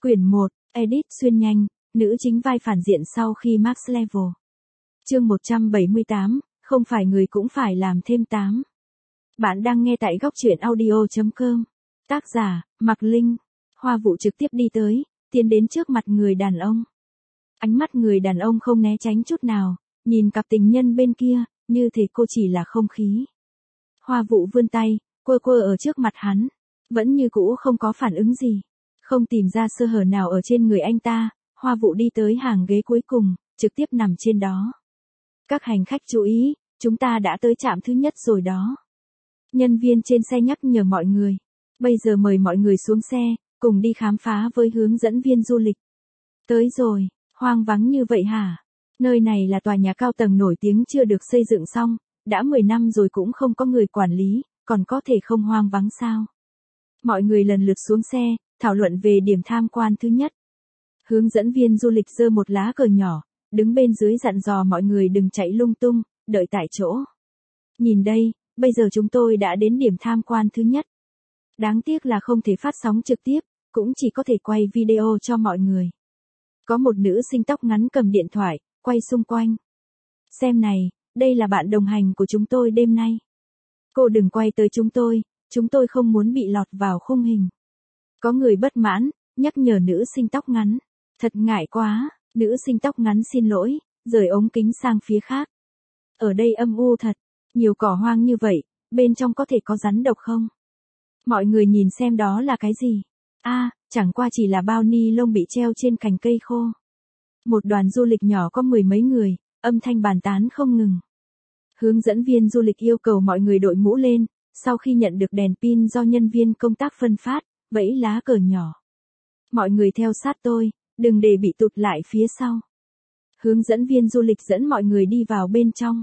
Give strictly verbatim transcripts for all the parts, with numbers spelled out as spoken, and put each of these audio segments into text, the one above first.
Quyển một, Edit xuyên nhanh, nữ chính vai phản diện sau khi Max Level. Chương một trăm bảy mươi tám, không phải người cũng phải làm thêm tám. Bạn đang nghe tại góc truyện audio chấm com. Tác giả, Mạc Linh. Hoa Vụ trực tiếp đi tới, tiến đến trước mặt người đàn ông. Ánh mắt người đàn ông không né tránh chút nào, nhìn cặp tình nhân bên kia, như thể cô chỉ là không khí. Hoa Vụ vươn tay, quơ quơ ở trước mặt hắn, vẫn như cũ không có phản ứng gì. Không tìm ra sơ hở nào ở trên người anh ta, Hoa Vụ đi tới hàng ghế cuối cùng, trực tiếp nằm trên đó. Các hành khách chú ý, chúng ta đã tới trạm thứ nhất rồi đó. Nhân viên trên xe nhắc nhở mọi người. Bây giờ mời mọi người xuống xe, cùng đi khám phá với hướng dẫn viên du lịch. Tới rồi, hoang vắng như vậy hả? Nơi này là tòa nhà cao tầng nổi tiếng chưa được xây dựng xong, đã mười năm rồi cũng không có người quản lý, còn có thể không hoang vắng sao? Mọi người lần lượt xuống xe, thảo luận về điểm tham quan thứ nhất. Hướng dẫn viên du lịch giơ một lá cờ nhỏ, đứng bên dưới dặn dò mọi người đừng chạy lung tung, đợi tại chỗ. Nhìn đây, bây giờ chúng tôi đã đến điểm tham quan thứ nhất. Đáng tiếc là không thể phát sóng trực tiếp, cũng chỉ có thể quay video cho mọi người. Có một nữ sinh tóc ngắn cầm điện thoại, quay xung quanh. Xem này, đây là bạn đồng hành của chúng tôi đêm nay. Cô đừng quay tới chúng tôi, chúng tôi không muốn bị lọt vào khung hình. Có người bất mãn, nhắc nhở nữ sinh tóc ngắn. Thật ngại quá, nữ sinh tóc ngắn xin lỗi, rời ống kính sang phía khác. Ở đây âm u thật, nhiều cỏ hoang như vậy, bên trong có thể có rắn độc không? Mọi người nhìn xem đó là cái gì? A, à, chẳng qua chỉ là bao ni lông bị treo trên cành cây khô. Một đoàn du lịch nhỏ có mười mấy người, âm thanh bàn tán không ngừng. Hướng dẫn viên du lịch yêu cầu mọi người đội mũ lên, sau khi nhận được đèn pin do nhân viên công tác phân phát, vẫy lá cờ nhỏ. Mọi người theo sát tôi, đừng để bị tụt lại phía sau. Hướng dẫn viên du lịch dẫn mọi người đi vào bên trong.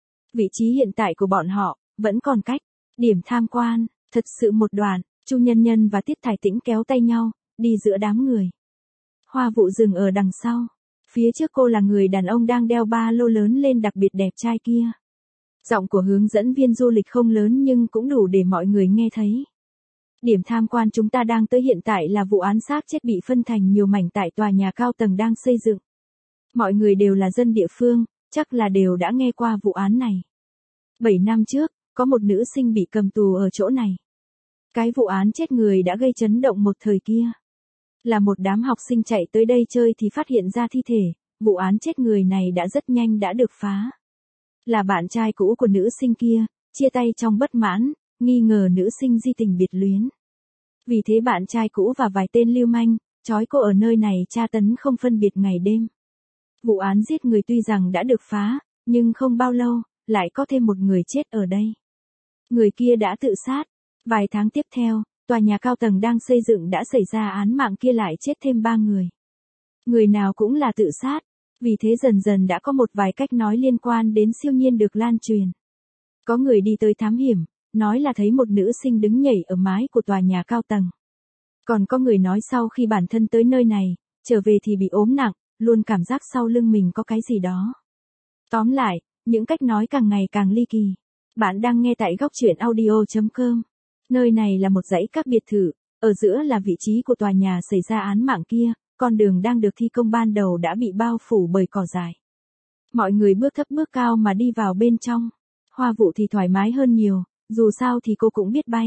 Vị trí hiện tại của bọn họ, vẫn còn cách. Điểm tham quan, thật sự một đoàn, Chu Nhân Nhân và Tiết Thải Tĩnh kéo tay nhau, đi giữa đám người. Hoa Vụ dừng ở đằng sau. Phía trước cô là người đàn ông đang đeo ba lô lớn lên đặc biệt đẹp trai kia. Giọng của hướng dẫn viên du lịch không lớn nhưng cũng đủ để mọi người nghe thấy. Điểm tham quan chúng ta đang tới hiện tại là vụ án xác chết bị phân thành nhiều mảnh tại tòa nhà cao tầng đang xây dựng. Mọi người đều là dân địa phương, chắc là đều đã nghe qua vụ án này. Bảy năm trước, có một nữ sinh bị cầm tù ở chỗ này. Cái vụ án chết người đã gây chấn động một thời kia. Là một đám học sinh chạy tới đây chơi thì phát hiện ra thi thể, vụ án chết người này đã rất nhanh đã được phá. Là bạn trai cũ của nữ sinh kia, chia tay trong bất mãn, nghi ngờ nữ sinh di tình biệt luyến. Vì thế bạn trai cũ và vài tên lưu manh, trói cô ở nơi này tra tấn không phân biệt ngày đêm. Vụ án giết người tuy rằng đã được phá, nhưng không bao lâu, lại có thêm một người chết ở đây. Người kia đã tự sát. Vài tháng tiếp theo, tòa nhà cao tầng đang xây dựng đã xảy ra án mạng kia lại chết thêm ba người. Người nào cũng là tự sát. Vì thế dần dần đã có một vài cách nói liên quan đến siêu nhiên được lan truyền. Có người đi tới thám hiểm, nói là thấy một nữ sinh đứng nhảy ở mái của tòa nhà cao tầng. Còn có người nói sau khi bản thân tới nơi này, trở về thì bị ốm nặng, luôn cảm giác sau lưng mình có cái gì đó. Tóm lại, những cách nói càng ngày càng ly kỳ. Bạn đang nghe tại góc truyện audio chấm com. Nơi này là một dãy các biệt thự, ở giữa là vị trí của tòa nhà xảy ra án mạng kia, con đường đang được thi công ban đầu đã bị bao phủ bởi cỏ dại. Mọi người bước thấp bước cao mà đi vào bên trong. Hoa Vụ thì thoải mái hơn nhiều, dù sao thì cô cũng biết bay.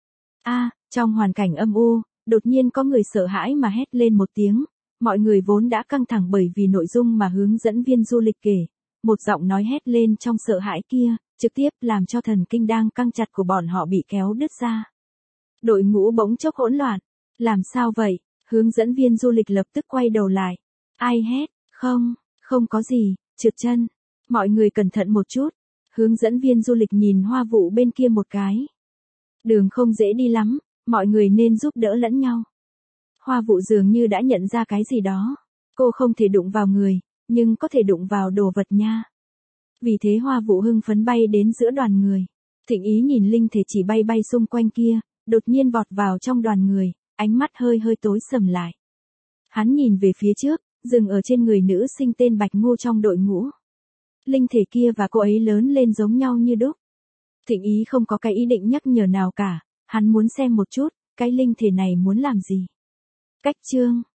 A, à, trong hoàn cảnh âm u, đột nhiên có người sợ hãi mà hét lên một tiếng. Mọi người vốn đã căng thẳng bởi vì nội dung mà hướng dẫn viên du lịch kể. Một giọng nói hét lên trong sợ hãi kia, trực tiếp làm cho thần kinh đang căng chặt của bọn họ bị kéo đứt ra. Đội ngũ bỗng chốc hỗn loạn. Làm sao vậy? Hướng dẫn viên du lịch lập tức quay đầu lại. Ai hét? Không, không có gì, trượt chân. Mọi người cẩn thận một chút. Hướng dẫn viên du lịch nhìn Hoa Vụ bên kia một cái. Đường không dễ đi lắm, mọi người nên giúp đỡ lẫn nhau. Hoa Vụ dường như đã nhận ra cái gì đó. Cô không thể đụng vào người, nhưng có thể đụng vào đồ vật nha. Vì thế Hoa Vụ hưng phấn bay đến giữa đoàn người. Thịnh Ý nhìn linh thể chỉ bay bay xung quanh kia, đột nhiên vọt vào trong đoàn người, ánh mắt hơi hơi tối sầm lại. Hắn nhìn về phía trước, dừng ở trên người nữ sinh tên Bạch Ngô trong đội ngũ. Linh thể kia và cô ấy lớn lên giống nhau như đúc. Thịnh Ý không có cái ý định nhắc nhở nào cả, hắn muốn xem một chút, cái linh thể này muốn làm gì. Cách chương